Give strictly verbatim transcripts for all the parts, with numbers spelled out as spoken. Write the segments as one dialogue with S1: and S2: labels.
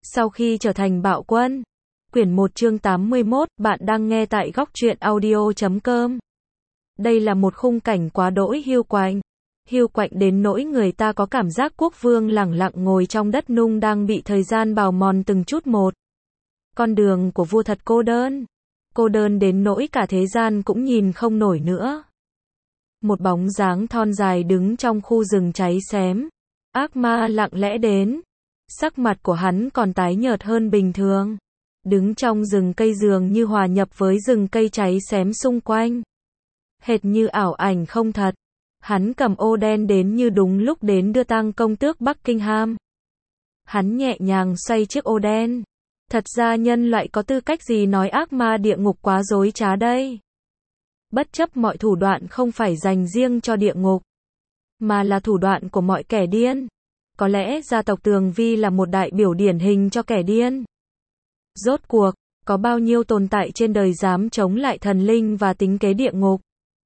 S1: Sau khi trở thành bạo quân. Quyển một chương tám mươi mốt, bạn đang nghe tại góc truyện audio chấm com. Đây là một khung cảnh quá đỗi hiu quạnh. Hiu quạnh đến nỗi người ta có cảm giác quốc vương lẳng lặng ngồi trong đất nung đang bị thời gian bào mòn từng chút một. Con đường của vua thật cô đơn. Cô đơn đến nỗi cả thế gian cũng nhìn không nổi nữa. Một bóng dáng thon dài đứng trong khu rừng cháy xém. Ác ma lặng lẽ đến. Sắc mặt của hắn còn tái nhợt hơn bình thường. Đứng trong rừng cây dường như hòa nhập với rừng cây cháy xém xung quanh. Hệt như ảo ảnh không thật. Hắn cầm ô đen đến như đúng lúc đến đưa tang công tước Buckingham. Hắn nhẹ nhàng xoay chiếc ô đen. Thật ra nhân loại có tư cách gì nói ác ma địa ngục quá dối trá đây? Bất chấp mọi thủ đoạn không phải dành riêng cho địa ngục, mà là thủ đoạn của mọi kẻ điên. Có lẽ gia tộc Tường Vi là một đại biểu điển hình cho kẻ điên. Rốt cuộc, có bao nhiêu tồn tại trên đời dám chống lại thần linh và tính kế địa ngục?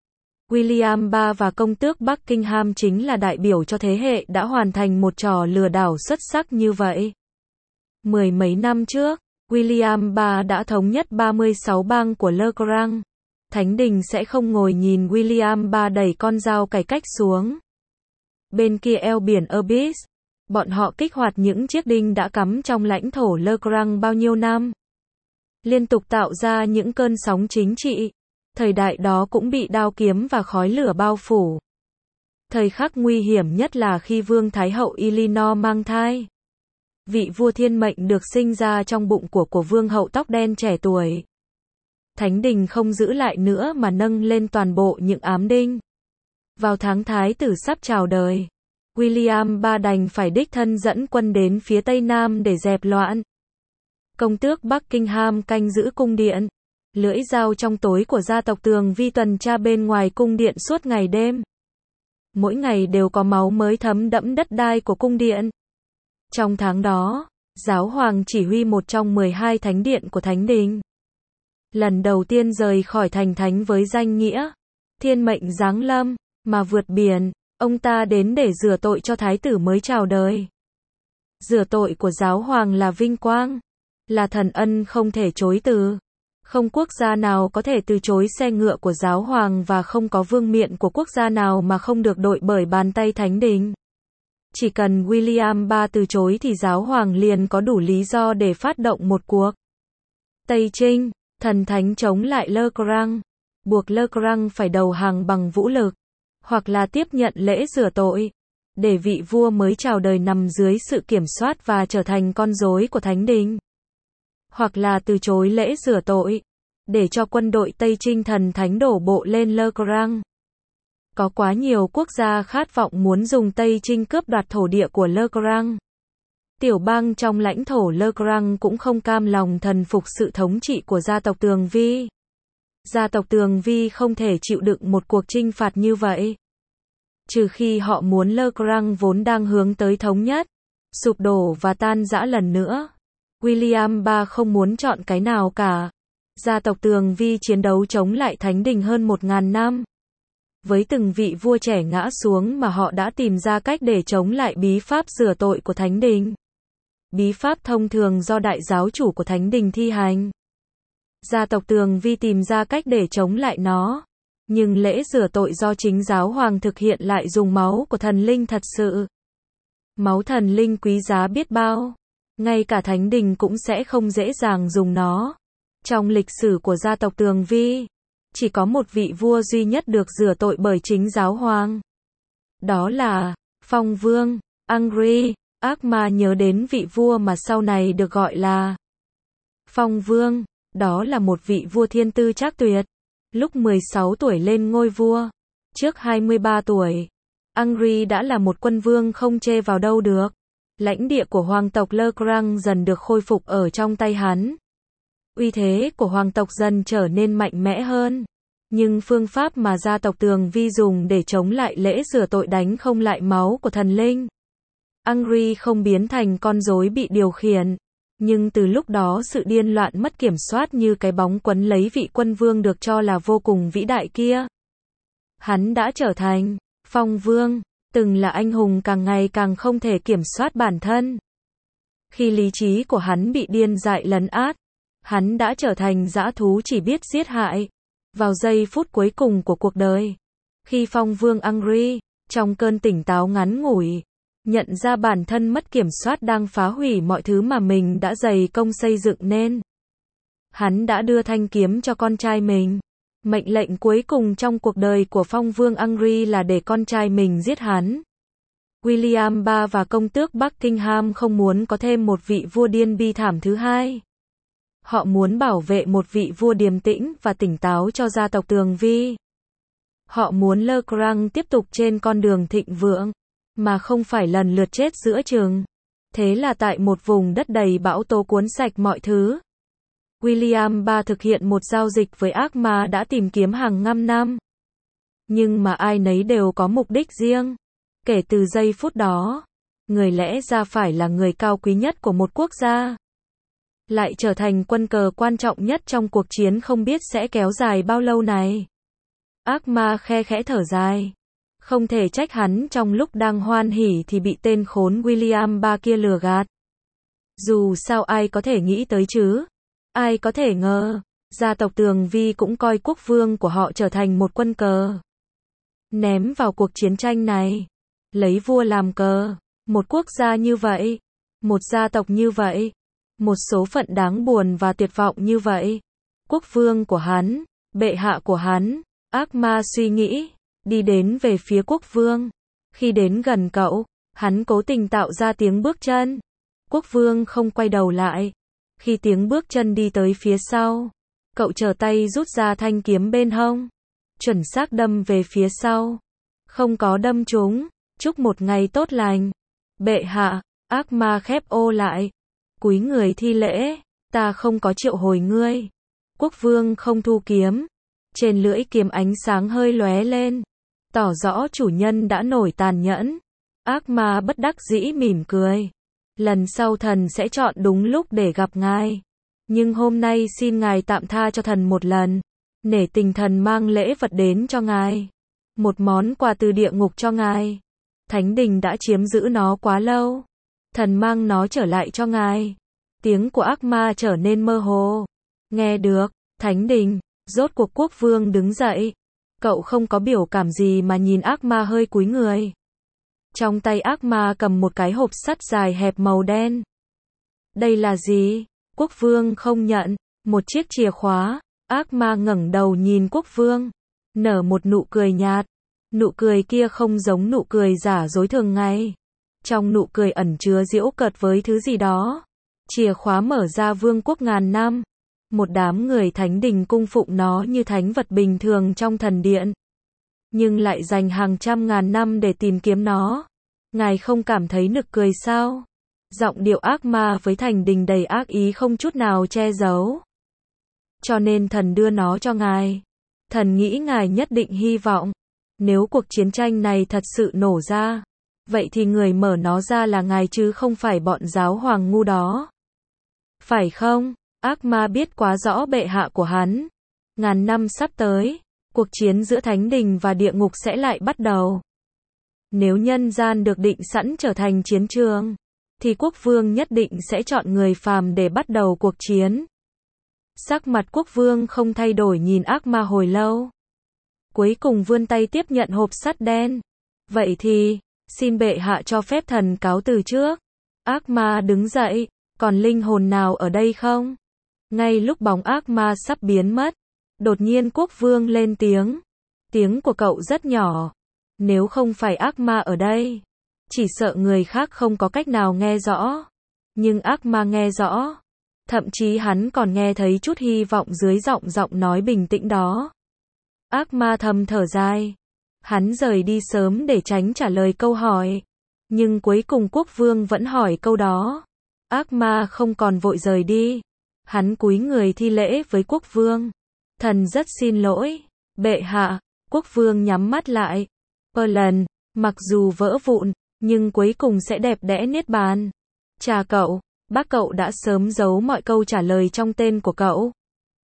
S1: William đệ nhị và công tước Buckingham chính là đại biểu cho thế hệ đã hoàn thành một trò lừa đảo xuất sắc như vậy. Mười mấy năm trước, William đệ nhị đã thống nhất ba mươi sáu bang của Le Grand. Thánh đình sẽ không ngồi nhìn William đệ nhị đẩy con dao cải cách xuống. Bên kia eo biển Abyss, bọn họ kích hoạt những chiếc đinh đã cắm trong lãnh thổ Le Grand bao nhiêu năm. Liên tục tạo ra những cơn sóng chính trị. Thời đại đó cũng bị đao kiếm và khói lửa bao phủ. Thời khắc nguy hiểm nhất là khi Vương Thái hậu Eleanor mang thai. Vị vua thiên mệnh được sinh ra trong bụng của của vương hậu tóc đen trẻ tuổi. Thánh đình không giữ lại nữa mà nâng lên toàn bộ những ám đinh. Vào tháng thái tử sắp chào đời, William đệ nhị đành phải đích thân dẫn quân đến phía tây nam để dẹp loạn. Công tước Buckingham canh giữ cung điện. Lưỡi dao trong tối của gia tộc Tường Vi tuần tra bên ngoài cung điện suốt ngày đêm. Mỗi ngày đều có máu mới thấm đẫm đất đai của cung điện. Trong tháng đó, giáo hoàng chỉ huy một trong mười hai thánh điện của thánh đình. Lần đầu tiên rời khỏi thành thánh với danh nghĩa thiên mệnh giáng lâm, mà vượt biển, ông ta đến để rửa tội cho thái tử mới chào đời. Rửa tội của giáo hoàng là vinh quang, là thần ân không thể chối từ. Không quốc gia nào có thể từ chối xe ngựa của giáo hoàng và không có vương miện của quốc gia nào mà không được đội bởi bàn tay thánh đình. Chỉ cần William đệ nhị từ chối thì giáo hoàng liền có đủ lý do để phát động một cuộc Tây Trinh, thần thánh chống lại Le Grand, buộc Le Grand phải đầu hàng bằng vũ lực, hoặc là tiếp nhận lễ rửa tội, để vị vua mới chào đời nằm dưới sự kiểm soát và trở thành con rối của thánh đình. Hoặc là từ chối lễ rửa tội, để cho quân đội Tây Trinh thần thánh đổ bộ lên Le Grand. Có quá nhiều quốc gia khát vọng muốn dùng Tây Trinh cướp đoạt thổ địa của Le Grand. Tiểu bang trong lãnh thổ Le Grand cũng không cam lòng thần phục sự thống trị của gia tộc Tường Vi. Gia tộc Tường Vi không thể chịu đựng một cuộc chinh phạt như vậy. Trừ khi họ muốn Le Grand vốn đang hướng tới thống nhất, sụp đổ và tan rã lần nữa. William đệ nhị không muốn chọn cái nào cả. Gia tộc Tường Vi chiến đấu chống lại thánh đình hơn một ngàn năm. Với từng vị vua trẻ ngã xuống mà họ đã tìm ra cách để chống lại bí pháp rửa tội của thánh đình. Bí pháp thông thường do đại giáo chủ của thánh đình thi hành. Gia tộc Tường Vi tìm ra cách để chống lại nó. Nhưng lễ rửa tội do chính giáo hoàng thực hiện lại dùng máu của thần linh thật sự. Máu thần linh quý giá biết bao. Ngay cả thánh đình cũng sẽ không dễ dàng dùng nó. Trong lịch sử của gia tộc Tường Vi, chỉ có một vị vua duy nhất được rửa tội bởi chính giáo hoàng. Đó là Phong Vương, Angry. Ác ma nhớ đến vị vua mà sau này được gọi là Phong Vương. Đó là một vị vua thiên tư trác tuyệt. Lúc mười sáu tuổi lên ngôi vua. Trước hai mươi ba tuổi, Angry đã là một quân vương không chê vào đâu được. Lãnh địa của hoàng tộc Le Grand dần được khôi phục ở trong tay hắn. Uy thế của hoàng tộc dần trở nên mạnh mẽ hơn. Nhưng phương pháp mà gia tộc Tường Vi dùng để chống lại lễ rửa tội đánh không lại máu của thần linh. Angry không biến thành con rối bị điều khiển. Nhưng từ lúc đó sự điên loạn mất kiểm soát như cái bóng quấn lấy vị quân vương được cho là vô cùng vĩ đại kia. Hắn đã trở thành Phong Vương, từng là anh hùng càng ngày càng không thể kiểm soát bản thân. Khi lý trí của hắn bị điên dại lấn át, hắn đã trở thành dã thú chỉ biết giết hại. Vào giây phút cuối cùng của cuộc đời, khi Phong Vương Angry, trong cơn tỉnh táo ngắn ngủi, nhận ra bản thân mất kiểm soát đang phá hủy mọi thứ mà mình đã dày công xây dựng nên, hắn đã đưa thanh kiếm cho con trai mình. Mệnh lệnh cuối cùng trong cuộc đời của Phong Vương Angry là để con trai mình giết hắn. William đệ tam và công tước Buckingham không muốn có thêm một vị vua điên bi thảm thứ hai. Họ muốn bảo vệ một vị vua điềm tĩnh và tỉnh táo cho gia tộc Tường Vi. Họ muốn Le Grand tiếp tục trên con đường thịnh vượng, mà không phải lần lượt chết giữa chừng. Thế là tại một vùng đất đầy bão tố cuốn sạch mọi thứ, William đệ tam thực hiện một giao dịch với ác ma đã tìm kiếm hàng ngàn năm. Nhưng mà ai nấy đều có mục đích riêng. Kể từ giây phút đó, người lẽ ra phải là người cao quý nhất của một quốc gia, lại trở thành quân cờ quan trọng nhất trong cuộc chiến không biết sẽ kéo dài bao lâu này. Ác ma khe khẽ thở dài. Không thể trách hắn trong lúc đang hoan hỉ thì bị tên khốn William đệ tam kia lừa gạt. Dù sao ai có thể nghĩ tới chứ? Ai có thể ngờ, gia tộc Tường Vi cũng coi quốc vương của họ trở thành một quân cờ. Ném vào cuộc chiến tranh này. Lấy vua làm cờ. Một quốc gia như vậy. Một gia tộc như vậy. Một số phận đáng buồn và tuyệt vọng như vậy. Quốc vương của hắn, bệ hạ của hắn, ác ma suy nghĩ, đi đến về phía quốc vương. Khi đến gần cậu, hắn cố tình tạo ra tiếng bước chân. Quốc vương không quay đầu lại. Khi tiếng bước chân đi tới phía sau, cậu trở tay rút ra thanh kiếm bên hông, chuẩn xác đâm về phía sau. Không có đâm trúng. Chúc một ngày tốt lành. Bệ hạ, ác ma khép ô lại. Cúi người thi lễ, ta không có triệu hồi ngươi. Quốc vương không thu kiếm. Trên lưỡi kiếm ánh sáng hơi lóe lên, tỏ rõ chủ nhân đã nổi tàn nhẫn. Ác ma bất đắc dĩ mỉm cười. Lần sau thần sẽ chọn đúng lúc để gặp ngài. Nhưng hôm nay xin ngài tạm tha cho thần một lần. Nể tình thần mang lễ vật đến cho ngài. Một món quà từ địa ngục cho ngài. Thánh đình đã chiếm giữ nó quá lâu. Thần mang nó trở lại cho ngài. Tiếng của ác ma trở nên mơ hồ. Nghe được, thánh đình. Rốt cuộc quốc vương đứng dậy. Cậu không có biểu cảm gì mà nhìn ác ma hơi cúi người. Trong tay ác ma cầm một cái hộp sắt dài hẹp màu đen. Đây là gì? Quốc vương không nhận. Một chiếc chìa khóa. Ác ma ngẩng đầu nhìn quốc vương. Nở một nụ cười nhạt. Nụ cười kia không giống nụ cười giả dối thường ngày. Trong nụ cười ẩn chứa giễu cợt với thứ gì đó. Chìa khóa mở ra vương quốc ngàn năm. Một đám người thánh đình cung phụng nó như thánh vật bình thường trong thần điện. Nhưng lại dành hàng trăm ngàn năm để tìm kiếm nó. Ngài không cảm thấy nực cười sao? Giọng điệu ác ma với thành đình đầy ác ý không chút nào che giấu. Cho nên thần đưa nó cho ngài. Thần nghĩ ngài nhất định hy vọng. Nếu cuộc chiến tranh này thật sự nổ ra, vậy thì người mở nó ra là ngài chứ không phải bọn giáo hoàng ngu đó. Phải không? Ác ma biết quá rõ bệ hạ của hắn. Ngàn năm sắp tới, cuộc chiến giữa thánh đình và địa ngục sẽ lại bắt đầu. Nếu nhân gian được định sẵn trở thành chiến trường, thì quốc vương nhất định sẽ chọn người phàm để bắt đầu cuộc chiến. Sắc mặt quốc vương không thay đổi nhìn ác ma hồi lâu. Cuối cùng vươn tay tiếp nhận hộp sắt đen. Vậy thì, xin bệ hạ cho phép thần cáo từ trước. Ác ma đứng dậy, còn linh hồn nào ở đây không? Ngay lúc bóng ác ma sắp biến mất, đột nhiên quốc vương lên tiếng. Tiếng của cậu rất nhỏ. Nếu không phải ác ma ở đây, chỉ sợ người khác không có cách nào nghe rõ. Nhưng ác ma nghe rõ. Thậm chí hắn còn nghe thấy chút hy vọng dưới giọng giọng nói bình tĩnh đó. Ác ma thầm thở dài. Hắn rời đi sớm để tránh trả lời câu hỏi. Nhưng cuối cùng quốc vương vẫn hỏi câu đó. Ác ma không còn vội rời đi. Hắn cúi người thi lễ với quốc vương. Thần rất xin lỗi, bệ hạ. Quốc vương nhắm mắt lại. Per lần, mặc dù vỡ vụn, nhưng cuối cùng sẽ đẹp đẽ niết bàn. Chà cậu, bác cậu đã sớm giấu mọi câu trả lời trong tên của cậu.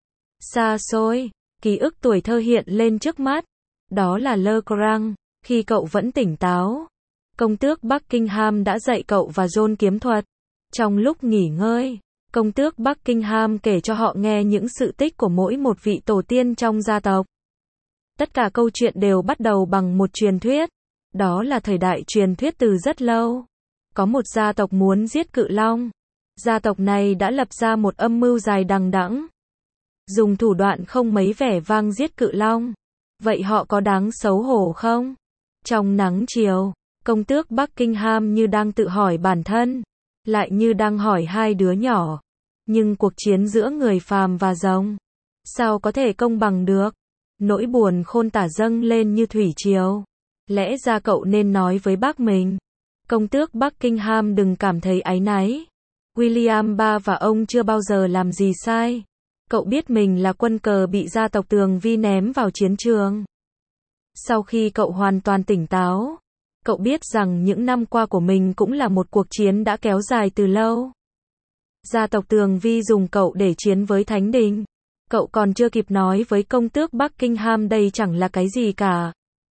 S1: Xa xôi, ký ức tuổi thơ hiện lên trước mắt. Đó là Le Grand, khi cậu vẫn tỉnh táo. Công tước Buckingham đã dạy cậu và John kiếm thuật. Trong lúc nghỉ ngơi, công tước Buckingham kể cho họ nghe những sự tích của mỗi một vị tổ tiên trong gia tộc. Tất cả câu chuyện đều bắt đầu bằng một truyền thuyết. Đó là thời đại truyền thuyết từ rất lâu. Có một gia tộc muốn giết cự long. Gia tộc này đã lập ra một âm mưu dài đằng đẵng, dùng thủ đoạn không mấy vẻ vang giết cự long. Vậy họ có đáng xấu hổ không? Trong nắng chiều, công tước Buckingham như đang tự hỏi bản thân, lại như đang hỏi hai đứa nhỏ. Nhưng cuộc chiến giữa người phàm và rồng, sao có thể công bằng được? Nỗi buồn khôn tả dâng lên như thủy triều. Lẽ ra cậu nên nói với bác mình. Công tước Buckingham đừng cảm thấy áy náy. William ba và ông chưa bao giờ làm gì sai. Cậu biết mình là quân cờ bị gia tộc Tường Vi ném vào chiến trường. Sau khi cậu hoàn toàn tỉnh táo, cậu biết rằng những năm qua của mình cũng là một cuộc chiến đã kéo dài từ lâu. Gia tộc Tường Vi dùng cậu để chiến với Thánh Đình. Cậu còn chưa kịp nói với công tước Buckingham đây chẳng là cái gì cả.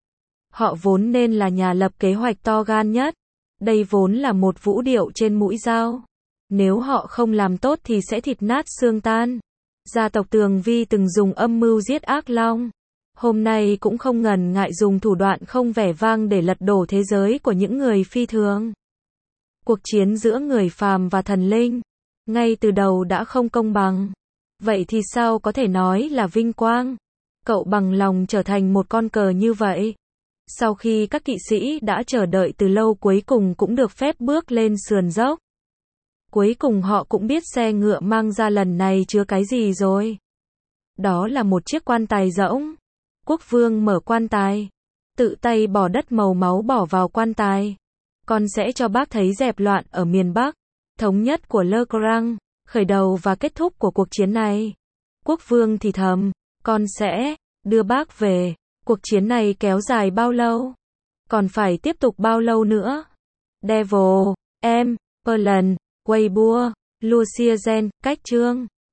S1: Họ vốn nên là nhà lập kế hoạch to gan nhất. Đây vốn là một vũ điệu trên mũi dao. Nếu họ không làm tốt thì sẽ thịt nát xương tan. Gia tộc Tường Vi từng dùng âm mưu giết ác long. Hôm nay cũng không ngần ngại dùng thủ đoạn không vẻ vang để lật đổ thế giới của những người phi thường. Cuộc chiến giữa người phàm và thần linh, ngay từ đầu đã không công bằng. Vậy thì sao có thể nói là vinh quang? Cậu bằng lòng trở thành một con cờ như vậy. Sau khi các kỵ sĩ đã chờ đợi từ lâu cuối cùng cũng được phép bước lên sườn dốc. Cuối cùng họ cũng biết xe ngựa mang ra lần này chứa cái gì rồi. Đó là một chiếc quan tài rỗng. Quốc vương mở quan tài, tự tay bỏ đất màu máu bỏ vào quan tài. Con sẽ cho bác thấy dẹp loạn ở miền Bắc, thống nhất của Le Grand, khởi đầu và kết thúc của cuộc chiến này. Quốc vương thì thầm, con sẽ đưa bác về. Cuộc chiến này kéo dài bao lâu? Còn phải tiếp tục bao lâu nữa? Devil, em, Perlan, Weibo, Luciagen, cách chương.